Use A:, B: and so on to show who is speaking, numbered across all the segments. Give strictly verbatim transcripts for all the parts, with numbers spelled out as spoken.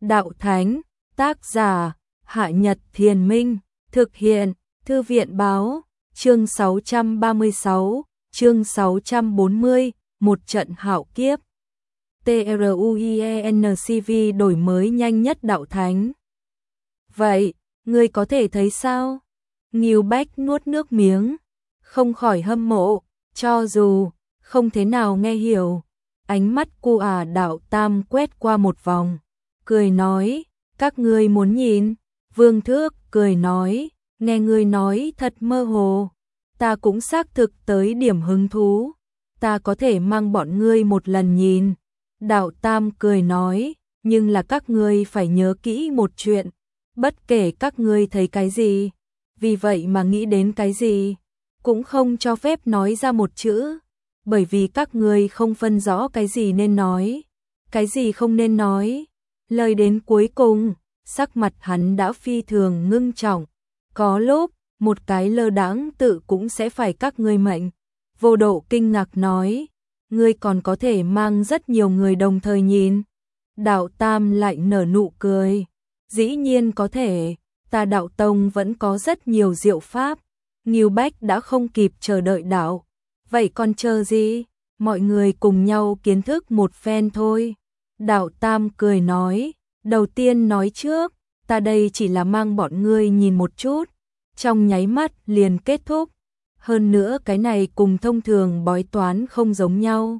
A: Đạo Thánh, tác giả, Hạ Nhật Thiền Minh, thực hiện, Thư viện Báo, chương sáu trăm ba mươi sáu, chương sáu trăm bốn mươi, một trận hạo kiếp. TRUIENCV đổi mới nhanh nhất Đạo Thánh. Vậy, ngươi có thể thấy sao? Ngưu Bách nuốt nước miếng, không khỏi hâm mộ, cho dù không thế nào nghe hiểu. Ánh mắt cu ả Đạo Tam quét qua một vòng, cười nói, các ngươi muốn nhìn? Vương Thước cười nói, nghe ngươi nói thật mơ hồ, ta cũng xác thực tới điểm hứng thú, ta có thể mang bọn ngươi một lần nhìn. Đạo Tam cười nói, nhưng là các ngươi phải nhớ kỹ một chuyện, bất kể các ngươi thấy cái gì, vì vậy mà nghĩ đến cái gì, cũng không cho phép nói ra một chữ, bởi vì các ngươi không phân rõ cái gì nên nói, cái gì không nên nói. Lời đến cuối cùng, sắc mặt hắn đã phi thường ngưng trọng, có lúc, một cái lơ đãng tự cũng sẽ phải các ngươi mệnh. Vô Độ kinh ngạc nói, ngươi còn có thể mang rất nhiều người đồng thời nhìn. Đạo Tam lại nở nụ cười, dĩ nhiên có thể, ta Đạo Tông vẫn có rất nhiều diệu pháp. Ngưu Bách đã không kịp chờ đợi đạo, vậy còn chờ gì, mọi người cùng nhau kiến thức một phen thôi. Đạo Tam cười nói, đầu tiên nói trước, ta đây chỉ là mang bọn ngươi nhìn một chút, trong nháy mắt liền kết thúc. Hơn nữa cái này cùng thông thường bói toán không giống nhau.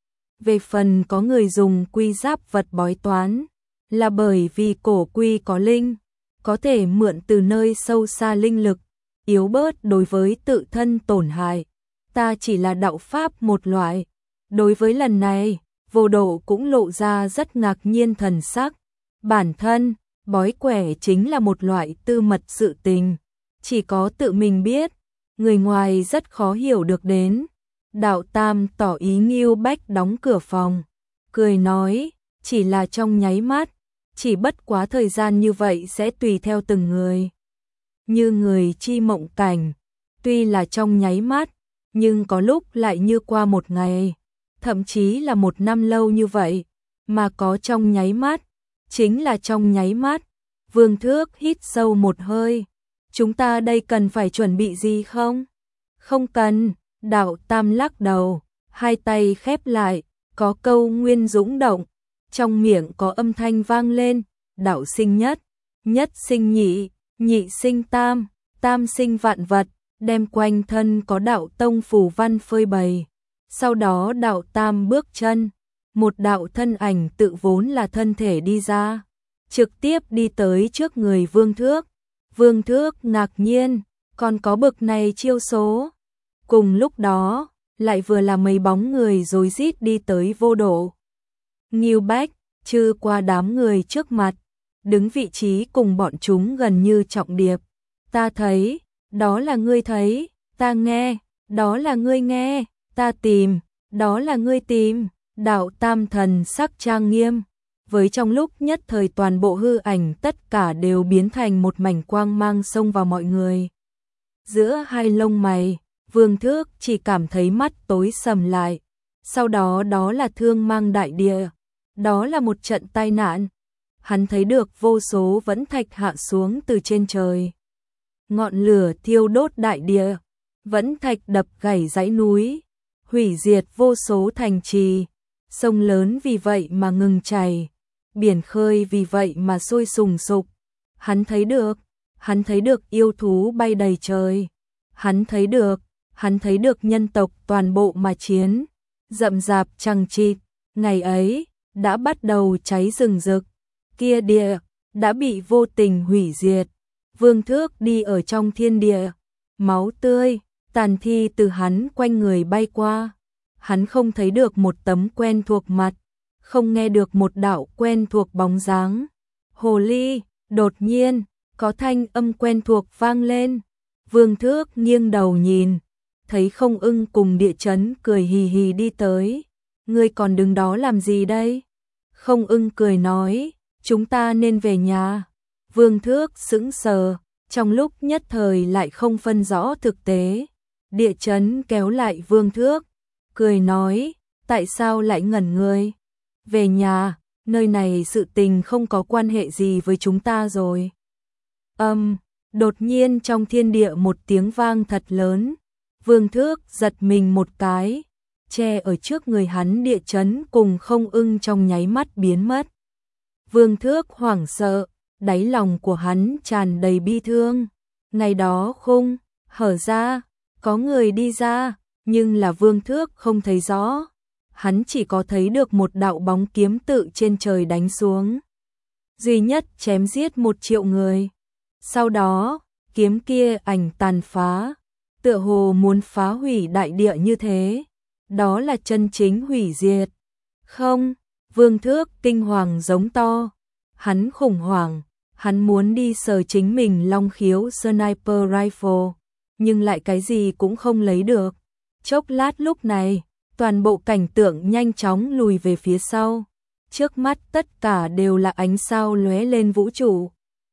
A: Về phần có người dùng quy giáp vật bói toán, là bởi vì cổ quy có linh, có thể mượn từ nơi sâu xa linh lực, yếu bớt đối với tự thân tổn hại. Ta chỉ là đạo pháp một loại. Đối với lần này, Vô Độ cũng lộ ra rất ngạc nhiên thần sắc. Bản thân, bói quẻ chính là một loại tư mật sự tình, chỉ có tự mình biết, người ngoài rất khó hiểu được đến. Đạo Tam tỏ ý Ngưu Bách đóng cửa phòng, cười nói, chỉ là trong nháy mắt, chỉ bất quá thời gian như vậy sẽ tùy theo từng người. Như người chi mộng cảnh, tuy là trong nháy mắt, nhưng có lúc lại như qua một ngày, thậm chí là một năm lâu như vậy, mà có trong nháy mắt, chính là trong nháy mắt. Vương Thước hít sâu một hơi, chúng ta đây cần phải chuẩn bị gì không? Không cần. Đạo Tam lắc đầu, hai tay khép lại, có câu nguyên dũng động, trong miệng có âm thanh vang lên, đạo sinh nhất, nhất sinh nhị, nhị sinh tam, tam sinh vạn vật, đem quanh thân có đạo tông phù văn phơi bày. Sau đó Đạo Tam bước chân, một đạo thân ảnh tự vốn là thân thể đi ra, trực tiếp đi tới trước người Vương Thước. Vương Thước ngạc nhiên, còn có bực này chiêu số. Cùng lúc đó, lại vừa là mấy bóng người rối rít đi tới Vô Độ. Ngưu Bách, trừ qua đám người trước mặt, đứng vị trí cùng bọn chúng gần như trọng điệp. Ta thấy, đó là ngươi thấy, ta nghe, đó là ngươi nghe, ta tìm, đó là ngươi tìm. Đạo Tam thần sắc trang nghiêm, với trong lúc nhất thời toàn bộ hư ảnh tất cả đều biến thành một mảnh quang mang xông vào mọi người. Giữa hai lông mày, Vương Thước chỉ cảm thấy mắt tối sầm lại, sau đó đó là thương mang đại địa, đó là một trận tai nạn. Hắn thấy được vô số vẫn thạch hạ xuống từ trên trời. Ngọn lửa thiêu đốt đại địa, vẫn thạch đập gãy dãy núi, hủy diệt vô số thành trì, sông lớn vì vậy mà ngừng chảy, biển khơi vì vậy mà sôi sùng sục. Hắn thấy được, hắn thấy được yêu thú bay đầy trời, hắn thấy được, hắn thấy được nhân tộc toàn bộ mà chiến, rậm rạp chằng chịt, ngày ấy đã bắt đầu cháy rừng rực, kia địa đã bị vô tình hủy diệt. Vương Thước đi ở trong thiên địa, máu tươi, tàn thi từ hắn quanh người bay qua. Hắn không thấy được một tấm quen thuộc mặt, không nghe được một đạo quen thuộc bóng dáng. Hồ ly, đột nhiên, có thanh âm quen thuộc vang lên. Vương Thước nghiêng đầu nhìn, thấy Không Ưng cùng Địa Chấn cười hì hì đi tới. Ngươi còn đứng đó làm gì đây? Không Ưng cười nói, chúng ta nên về nhà. Vương Thước sững sờ, trong lúc nhất thời lại không phân rõ thực tế. Địa Chấn kéo lại Vương Thước, cười nói, tại sao lại ngẩn người? Về nhà, nơi này sự tình không có quan hệ gì với chúng ta rồi. Âm, đột nhiên trong thiên địa một tiếng vang thật lớn, Vương Thước giật mình một cái, che ở trước người hắn địa chấn cùng không ưng trong nháy mắt biến mất. Vương Thước hoảng sợ, đáy lòng của hắn tràn đầy bi thương. Ngày đó khung hở ra, có người đi ra, nhưng là Vương Thước không thấy rõ. Hắn chỉ có thấy được một đạo bóng kiếm tự trên trời đánh xuống. Duy nhất chém giết một triệu người. Sau đó, kiếm kia ảnh tàn phá, tựa hồ muốn phá hủy đại địa như thế. Đó là chân chính hủy diệt. Không, Vương Thước kinh hoàng giống to. Hắn khủng hoảng, hắn muốn đi sờ chính mình long khiếu sniper rifle, nhưng lại cái gì cũng không lấy được. Chốc lát lúc này, toàn bộ cảnh tượng nhanh chóng lùi về phía sau. Trước mắt tất cả đều là ánh sao lóe lên vũ trụ.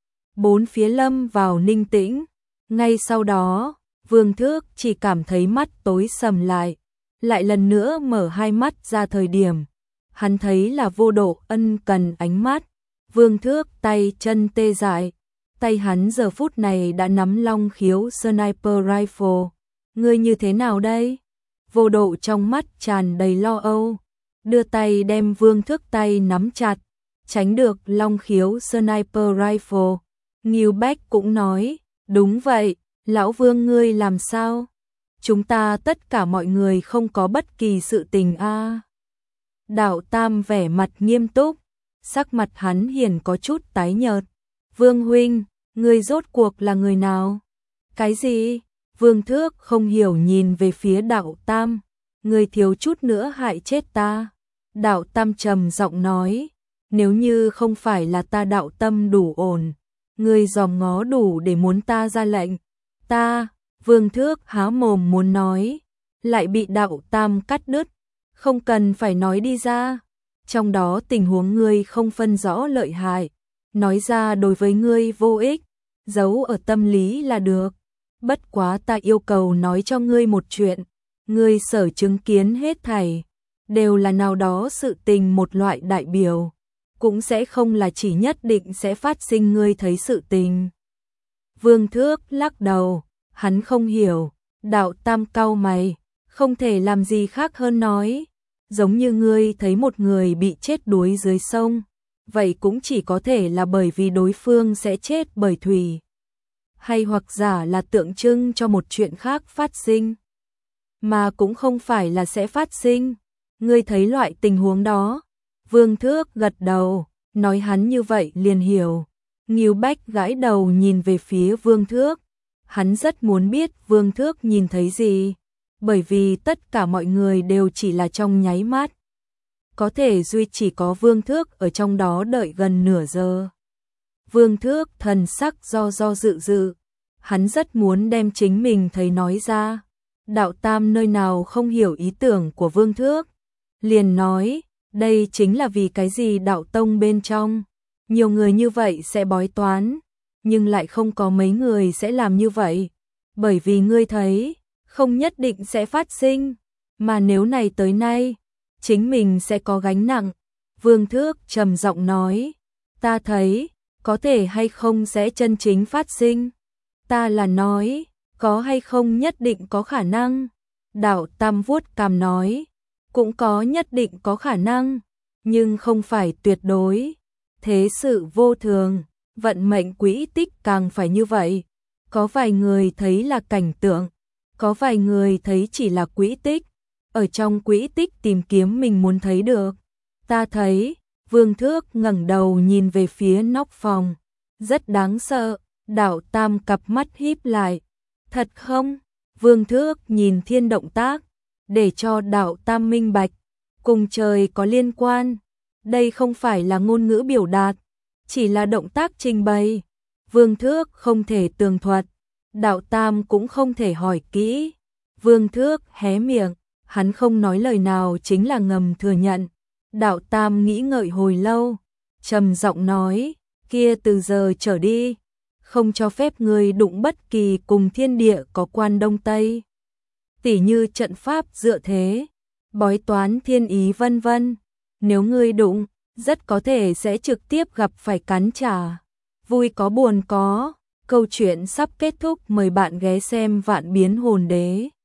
A: Bốn phía lâm vào ninh tĩnh. Ngay sau đó, Vương Thước chỉ cảm thấy mắt tối sầm lại. Lại lần nữa mở hai mắt ra thời điểm. Hắn thấy là Vô Độ Ân cần ánh mắt. Vương Thước tay chân tê dại. Tay hắn giờ phút này đã nắm long khiếu sniper rifle. Ngươi như thế nào đây? Vô Độ trong mắt tràn đầy lo âu. Đưa tay đem Vương Thước tay nắm chặt. Tránh được long khiếu sniper rifle. Ngưu Bách cũng nói. Đúng vậy, lão Vương ngươi làm sao? Chúng ta tất cả mọi người không có bất kỳ sự tình a. À. Đạo Tam vẻ mặt nghiêm túc. Sắc mặt hắn hiển có chút tái nhợt. Vương huynh, ngươi rốt cuộc là người nào? Cái gì? Vương Thước không hiểu nhìn về phía Đạo Tam. Ngươi thiếu chút nữa hại chết ta. Đạo Tam trầm giọng nói. Nếu như không phải là ta đạo tâm đủ ổn, ngươi dòm ngó đủ để muốn ta ra lệnh. Ta, Vương Thước há mồm muốn nói, lại bị Đạo Tam cắt đứt. Không cần phải nói đi ra. Trong đó tình huống ngươi không phân rõ lợi hại, nói ra đối với ngươi vô ích, giấu ở tâm lý là được. Bất quá ta yêu cầu nói cho ngươi một chuyện, ngươi sở chứng kiến hết thảy, đều là nào đó sự tình một loại đại biểu, cũng sẽ không là chỉ nhất định sẽ phát sinh ngươi thấy sự tình. Vương Thước lắc đầu, hắn không hiểu. Đạo Tam cau mày, không thể làm gì khác hơn nói. Giống như ngươi thấy một người bị chết đuối dưới sông, vậy cũng chỉ có thể là bởi vì đối phương sẽ chết bởi thủy, hay hoặc giả là tượng trưng cho một chuyện khác phát sinh, mà cũng không phải là sẽ phát sinh. Ngươi thấy loại tình huống đó? Vương Thước gật đầu, nói hắn như vậy liền hiểu. Ngưu Bách gãi đầu nhìn về phía Vương Thước. Hắn rất muốn biết Vương Thước nhìn thấy gì, bởi vì tất cả mọi người đều chỉ là trong nháy mắt. Có thể duy chỉ có Vương Thước ở trong đó đợi gần nửa giờ. Vương Thước thần sắc do do dự dự, hắn rất muốn đem chính mình thấy nói ra. Đạo Tam nơi nào không hiểu ý tưởng của Vương Thước, liền nói, đây chính là vì cái gì đạo tông bên trong nhiều người như vậy sẽ bói toán, nhưng lại không có mấy người sẽ làm như vậy, bởi vì ngươi thấy không nhất định sẽ phát sinh, mà nếu này tới nay chính mình sẽ có gánh nặng. Vương Thước trầm giọng nói, ta thấy có thể hay không sẽ chân chính phát sinh. Ta là nói, có hay không nhất định có khả năng. Đạo Tam vuốt cằm nói, cũng có nhất định có khả năng, nhưng không phải tuyệt đối. Thế sự vô thường, vận mệnh quỹ tích càng phải như vậy. Có vài người thấy là cảnh tượng, có vài người thấy chỉ là quỹ tích, ở trong quỹ tích tìm kiếm mình muốn thấy được. Ta thấy, Vương Thước ngẩng đầu nhìn về phía nóc phòng, rất đáng sợ. Đạo Tam cặp mắt híp lại, thật không? Vương Thước nhìn thiên động tác, để cho Đạo Tam minh bạch, cùng trời có liên quan. Đây không phải là ngôn ngữ biểu đạt, chỉ là động tác trình bày. Vương Thước không thể tường thuật, Đạo Tam cũng không thể hỏi kỹ. Vương Thước hé miệng, hắn không nói lời nào chính là ngầm thừa nhận. Đạo Tam nghĩ ngợi hồi lâu, trầm giọng nói, kia từ giờ trở đi, không cho phép người đụng bất kỳ cùng thiên địa có quan Đông Tây. Tỉ như trận pháp dựa thế, bói toán thiên ý vân vân. Nếu ngươi đụng, rất có thể sẽ trực tiếp gặp phải cắn trả. Vui có buồn có, câu chuyện sắp kết thúc, mời bạn ghé xem Vạn Biến Hồn Đế.